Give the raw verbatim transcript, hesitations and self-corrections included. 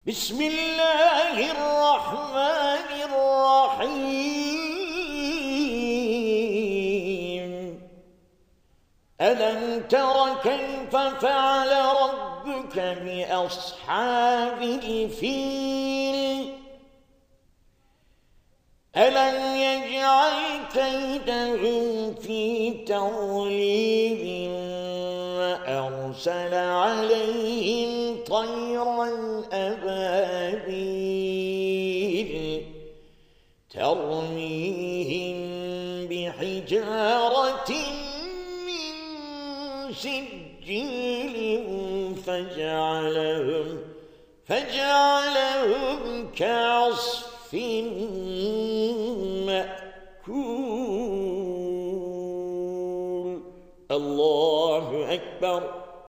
بسم الله الرحمن الرحيم ألم تر كيف فعل ربك بأصحاب الفيل ألم يجعل كيدهم في تضليل وأرسل عليهم طيرا أبابيل ترميهم بحجارة من سجيل فجعلهم فجعلهم كعصف مأكول. الله أكبر.